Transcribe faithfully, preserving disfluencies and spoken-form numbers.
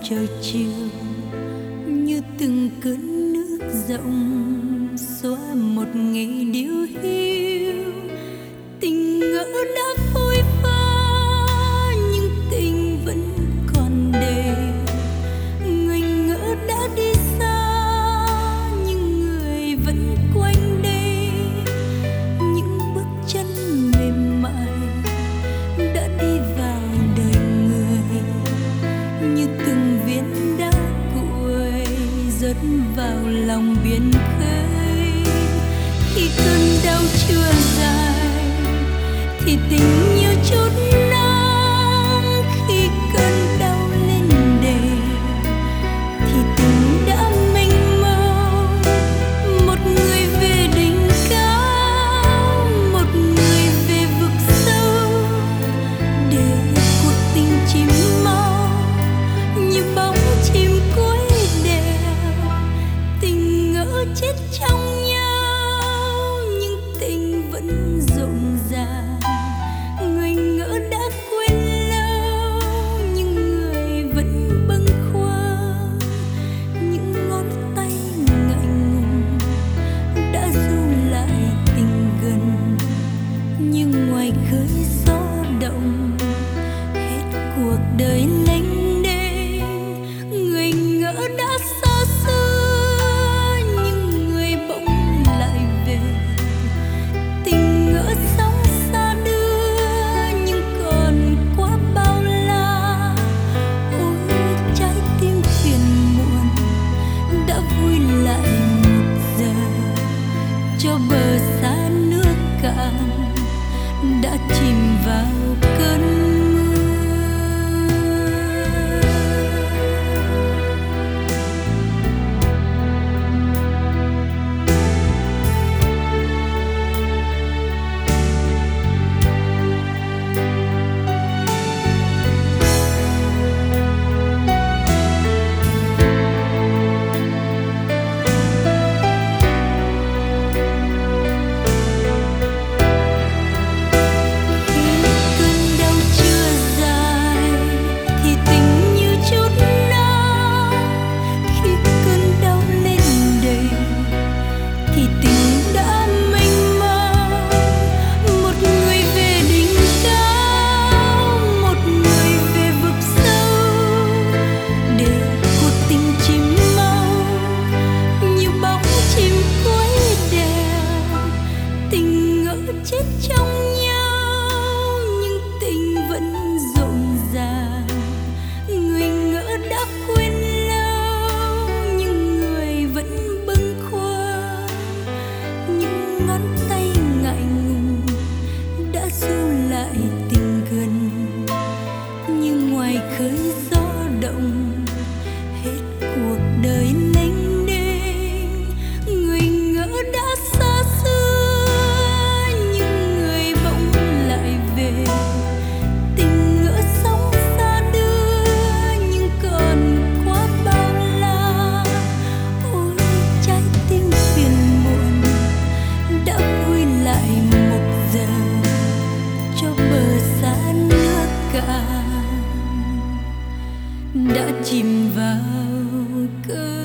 trời chiều như từng cơn nước rộng xóa một ngày điêu hiu. Tình ngỡ đã phôi pha nhưng tình vẫn còn đây. Người ngỡ đã đi xa nhưng người vẫn quanh đây. Những bước chân mềm mại đã đi vào đời người như từng viên đá cuội rớt vào lòng biển khơi. Khi cơn đau chưa dài thì tình như chút nắng, khi cơn đau lên đầy thì tình đã mênh mông. Một người về đỉnh cao, một người về vực sâu, để cuộc tình chìm mau như bóng chim cuối đèo. Tình ngỡ chết trong nhau nhưng tình vẫn rộn ràng. Người ngỡ đã quên lâu nhưng người vẫn bâng khuâng. Những ngón tay ngại ngùng đã ru lại tình gần, nhưng ngoài khơi gió động hết cuộc đời lênh đênh. Người ngỡ đã xa xưa nhưng người bỗng lại về. Tình ngỡ sóng xa đưa nhưng còn quá bao la. Ôi trái tim phiền muộn đã vui lại một giờ, cho bờ xa nước cạn đã chìm vào cơn mưa. Chết trong nhau nhưng tình vẫn rộn ràng. Người ngỡ đã quên lâu nhưng người vẫn bâng khuâng. Những ngón tay ngại ngùng đã ru lại tình gần, nhưng ngoài khơi gió động hết cuộc đời lênh đênh. Người ngỡ đã xa xưa đã chìm vào cơn